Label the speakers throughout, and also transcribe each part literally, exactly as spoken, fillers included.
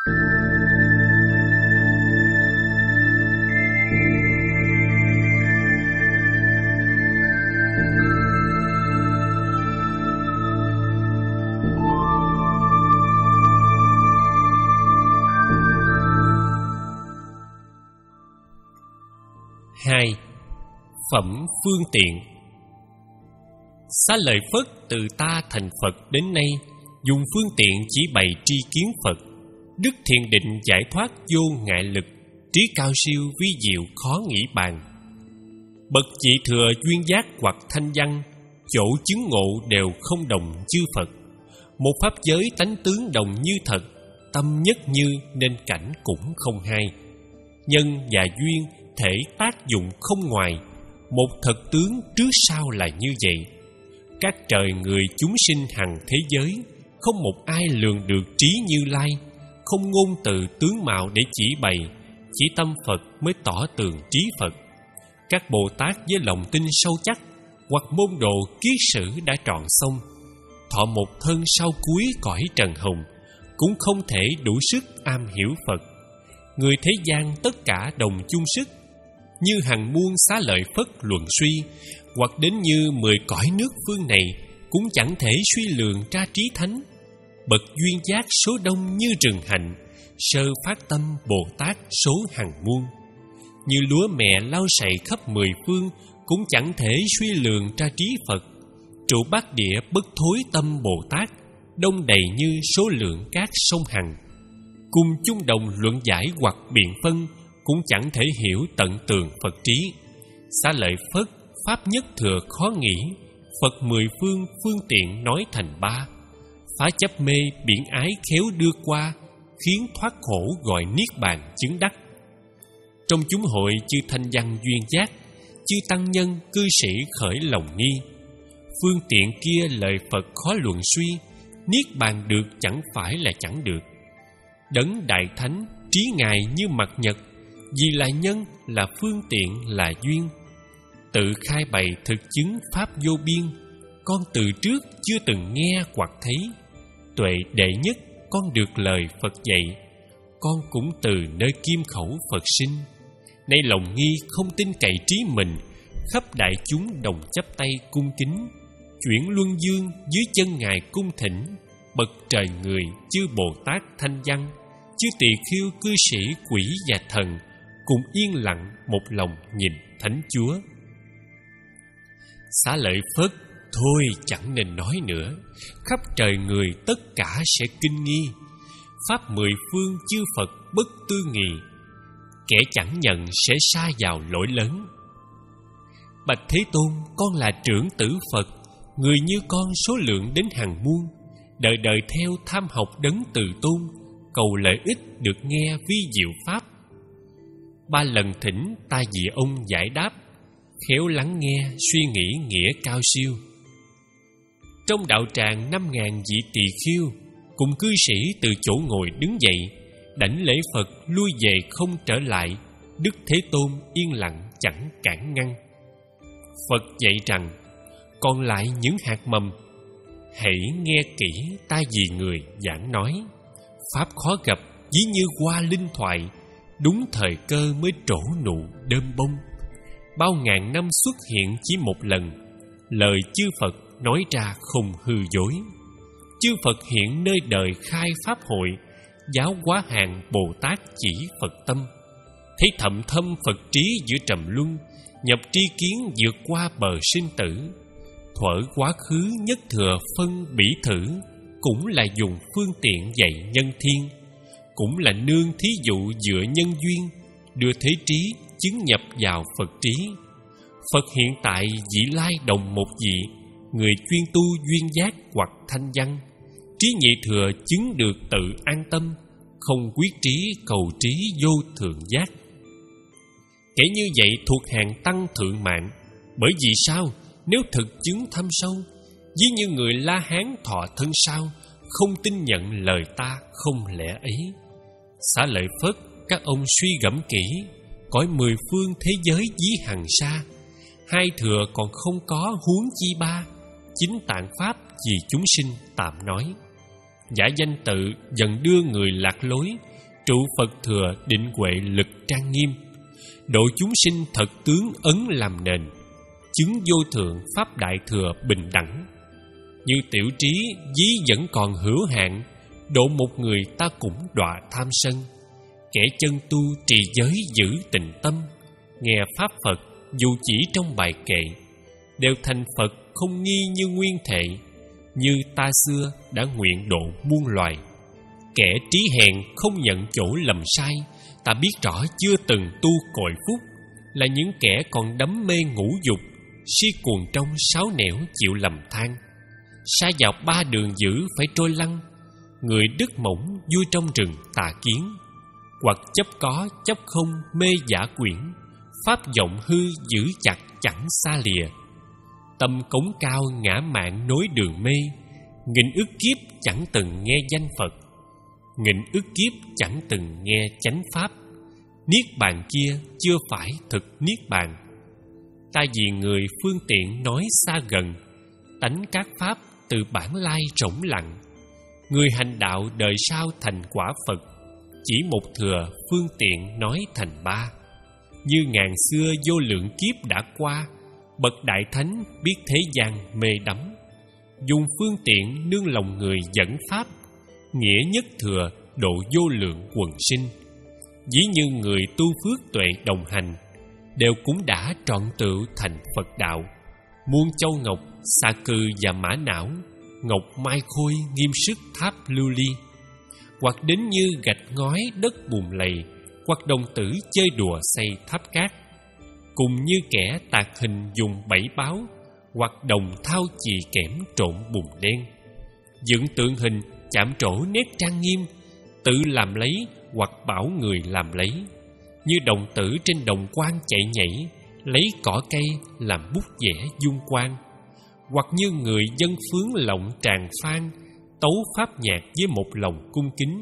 Speaker 1: Hai. Phẩm phương tiện. Xá lợi Phất từ ta thành Phật đến nay, dùng phương tiện chỉ bày tri kiến Phật, đức thiền định giải thoát vô ngại lực, trí cao siêu vi diệu khó nghĩ bàn. Bậc vị thừa duyên giác hoặc thanh văn, chỗ chứng ngộ đều không đồng chư Phật. Một pháp giới tánh tướng đồng như thật, tâm nhất như nên cảnh cũng không hai. Nhân và duyên thể tác dụng không ngoài, một thật tướng trước sau là như vậy. Các trời người chúng sinh hằng thế giới, không một ai lường được trí Như Lai, không ngôn từ tướng mạo để chỉ bày, chỉ tâm Phật mới tỏ tường trí Phật. Các Bồ Tát với lòng tin sâu chắc, hoặc môn đồ kiết sử đã trọn xong, thọ một thân sau cuối cõi trần hồng, cũng không thể đủ sức am hiểu Phật. Người thế gian tất cả đồng chung sức, như hằng muôn xá lợi Phất luận suy, hoặc đến như mười cõi nước phương này, cũng chẳng thể suy lường ra trí thánh. Bậc duyên giác số đông như rừng hạnh, sơ phát tâm Bồ Tát số hằng muôn. Như lúa mẹ lau sậy khắp mười phương, cũng chẳng thể suy lường ra trí Phật. Trụ bát địa bất thối tâm Bồ Tát, đông đầy như số lượng các sông hằng. Cùng chung đồng luận giải hoặc biện phân, cũng chẳng thể hiểu tận tường Phật trí. Xá lợi Phất pháp nhất thừa khó nghĩ, Phật mười phương phương tiện nói thành ba. Phá chấp mê biển ái khéo đưa qua, khiến thoát khổ gọi niết bàn chứng đắc. Trong chúng hội chư thanh văn duyên giác, chư tăng nhân cư sĩ khởi lòng nghi. Phương tiện kia lời Phật khó luận suy, niết bàn được chẳng phải là chẳng được. Đấng đại thánh trí ngài như mặt nhật, vì là nhân là phương tiện là duyên. Tự khai bày thực chứng pháp vô biên, con từ trước chưa từng nghe hoặc thấy. Tuệ đệ nhất con được lời Phật dạy, con cũng từ nơi kim khẩu Phật sinh. Nay lòng nghi không tin cậy trí mình, khắp đại chúng đồng chắp tay cung kính. Chuyển luân dương dưới chân ngài cung thỉnh, bậc trời người chư Bồ Tát thanh văn, chư tỳ khưu cư sĩ quỷ và thần, cùng yên lặng một lòng nhìn Thánh Chúa. Xá lợi Phất thôi chẳng nên nói nữa, khắp trời người tất cả sẽ kinh nghi. Pháp mười phương chư Phật bất tư nghị, kẻ chẳng nhận sẽ sa vào lỗi lớn. Bạch Thế Tôn, con là trưởng tử Phật, người như con số lượng đến hàng muôn, đời đời theo tham học đấng từ tôn, cầu lợi ích được nghe vi diệu pháp. Ba lần thỉnh ta vì ông giải đáp, khéo lắng nghe suy nghĩ nghĩa cao siêu. Trong đạo tràng năm ngàn vị tỳ khưu, cùng cư sĩ từ chỗ ngồi đứng dậy, đảnh lễ Phật lui về không trở lại. Đức Thế Tôn yên lặng chẳng cản ngăn. Phật dạy rằng, còn lại những hạt mầm, hãy nghe kỹ ta vì người giảng nói. Pháp khó gặp ví như hoa linh thoại, đúng thời cơ mới trổ nụ đơm bông. Bao ngàn năm xuất hiện chỉ một lần, lời chư Phật nói ra không hư dối. Chư Phật hiện nơi đời khai pháp hội, giáo hóa hàng Bồ Tát chỉ Phật tâm. Thấy thậm thâm Phật trí giữa trầm luân, nhập tri kiến vượt qua bờ sinh tử. Thuở quá khứ nhất thừa phân bỉ thử, cũng là dùng phương tiện dạy nhân thiên. Cũng là nương thí dụ dựa nhân duyên, đưa thế trí chứng nhập vào Phật trí. Phật hiện tại vị lai đồng một vị, người chuyên tu duyên giác hoặc thanh văn. Trí nhị thừa chứng được tự an tâm, không quyết trí cầu trí vô thượng giác. Kể như vậy thuộc hàng tăng thượng mạng. Bởi vì sao? Nếu thực chứng thâm sâu, ví như người La Hán thọ thân sau, không tin nhận lời ta không lẽ ấy. Xá lợi Phất, các ông suy gẫm kỹ, cõi mười phương thế giới dí hằng xa, hai thừa còn không có huống chi ba. Chính tạng pháp vì chúng sinh tạm nói. giả danh tự dần đưa người lạc lối. Trụ Phật thừa định huệ lực trang nghiêm, độ chúng sinh thật tướng ấn làm nền. Chứng vô thượng pháp đại thừa bình đẳng. Như tiểu trí dí vẫn còn hữu hạn, độ một người ta cũng đọa tham sân. Kẻ chân tu trì giới giữ tịnh tâm, nghe pháp Phật dù chỉ trong bài kệ, đều thành Phật không nghi như nguyên thệ. Như ta xưa đã nguyện độ muôn loài. Kẻ trí hèn không nhận chỗ lầm sai, ta biết rõ chưa từng tu cội phúc. Là những kẻ còn đắm mê ngũ dục, si cuồng trong sáu nẻo chịu lầm than. Sa vào ba đường dữ phải trôi lăn, người đức mỏng vui trong rừng tà kiến. Hoặc chấp có chấp không mê giả quyển, pháp vọng hư giữ chặt chẳng xa lìa. Tâm cống cao ngã mạn nối đường mê, nghìn ức kiếp chẳng từng nghe danh Phật, nghìn ức kiếp chẳng từng nghe chánh pháp. Niết bàn kia chưa phải thực niết bàn. Ta vì người phương tiện nói xa gần, tánh các pháp từ bản lai rỗng lặng. Người hành đạo đời sau thành quả Phật, chỉ một thừa phương tiện nói thành ba. Như ngàn xưa vô lượng kiếp đã qua, bậc đại thánh biết thế gian mê đắm. Dùng phương tiện nương lòng người dẫn pháp, nghĩa nhất thừa độ vô lượng quần sinh. Dĩ như người tu phước tuệ đồng hành, đều cũng đã trọn tựu thành Phật đạo. Muôn châu ngọc xà cừ và mã não, ngọc mai khôi nghiêm sức tháp lưu ly. Hoặc đến như gạch ngói đất bùn lầy, hoặc đồng tử chơi đùa xây tháp cát. Cùng như kẻ tạc hình dùng bảy báo, hoặc đồng thao chì kẽm trộn bùn đen. Dựng tượng hình chạm trổ nét trang nghiêm, tự làm lấy hoặc bảo người làm lấy. Như đồng tử trên đồng quan chạy nhảy, lấy cỏ cây làm bút vẽ dung quan. Hoặc như người dân phướng lộng tràng phan, tấu pháp nhạc với một lòng cung kính.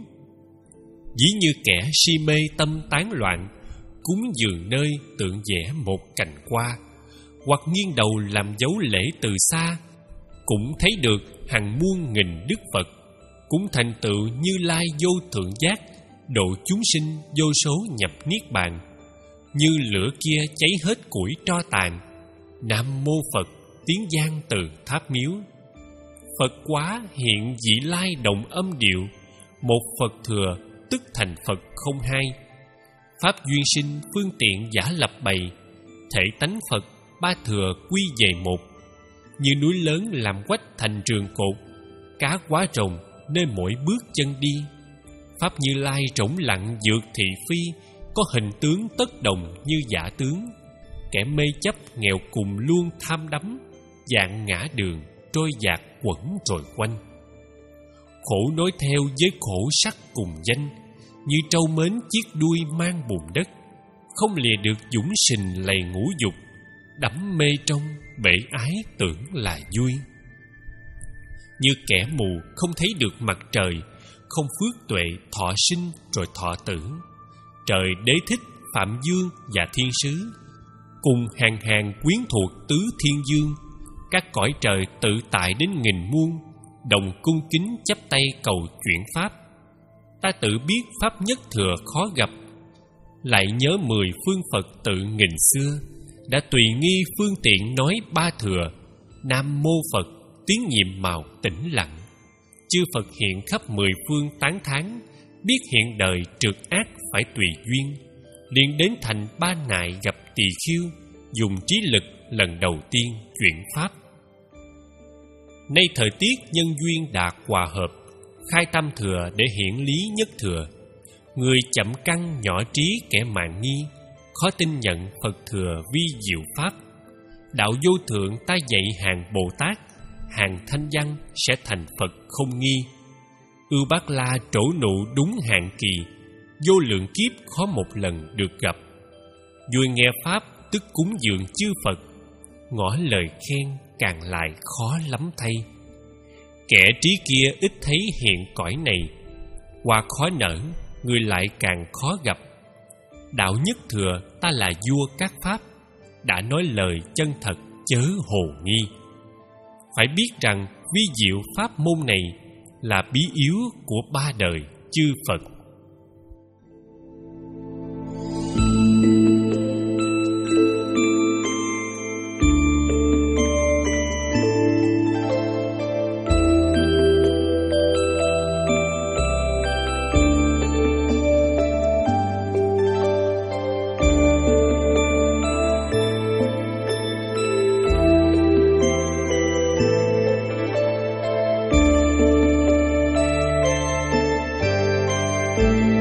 Speaker 1: Dĩ như kẻ si mê tâm tán loạn, cúng dường nơi tượng vẽ một cành hoa. Hoặc nghiêng đầu làm dấu lễ từ xa, cũng thấy được hàng muôn nghìn đức Phật. Cũng thành tựu Như Lai vô thượng giác, độ chúng sinh vô số nhập niết bàn. Như lửa kia cháy hết củi tro tàn, Nam mô Phật tiếng vang từ tháp miếu. Phật quá hiện vị lai đồng âm điệu, một Phật thừa tức thành Phật không hai. Pháp duyên sinh phương tiện giả lập bày, thể tánh Phật ba thừa quy về một. Như núi lớn làm quách thành trường cột, cá quá rồng nơi mỗi bước chân đi. Pháp Như Lai rỗng lặng dược thị phi, có hình tướng tất đồng như giả tướng. Kẻ mê chấp nghèo cùng luôn tham đắm, dạng ngã đường trôi dạt quẩn rồi quanh. Khổ nối theo với khổ sắc cùng danh, như trâu mến chiếc đuôi mang bùn đất. Không lìa được dũng sình lầy ngũ dục, đắm mê trong bể ái tưởng là vui. Như kẻ mù không thấy được mặt trời, không phước tuệ thọ sinh rồi thọ tử. Trời đế thích Phạm Dương và Thiên Sứ, cùng hàng hàng quyến thuộc tứ thiên dương. Các cõi trời tự tại đến nghìn muôn, đồng cung kính chắp tay cầu chuyển pháp. Ta tự biết pháp nhất thừa khó gặp, lại nhớ mười phương Phật tự nghìn xưa. Đã tùy nghi phương tiện nói ba thừa, Nam mô Phật tiếng nhiệm màu tĩnh lặng. Chư Phật hiện khắp mười phương tán thán, biết hiện đời trượt ác phải tùy duyên. Liền đến thành ba nại gặp tỳ khưu, dùng trí lực lần đầu tiên chuyển pháp. Nay thời tiết nhân duyên đạt hòa hợp, khai tam thừa để hiển lý nhất thừa. Người chậm căn nhỏ trí kẻ mạn nghi, khó tin nhận Phật thừa vi diệu pháp. Đạo vô thượng ta dạy hàng Bồ Tát, hàng thanh văn sẽ thành Phật không nghi. Ưu Bát La trổ nụ đúng hạn kỳ, vô lượng kiếp khó một lần được gặp. Vui nghe pháp tức cúng dường chư Phật, ngỏ lời khen càng lại khó lắm thay. Kẻ trí kia ít thấy hiện cõi này, hoa khó nở người lại càng khó gặp. Đạo nhất thừa ta là vua các pháp, đã nói lời chân thật chớ hồ nghi. Phải biết rằng vi diệu pháp môn này, là bí yếu của ba đời chư Phật.
Speaker 2: Thank you.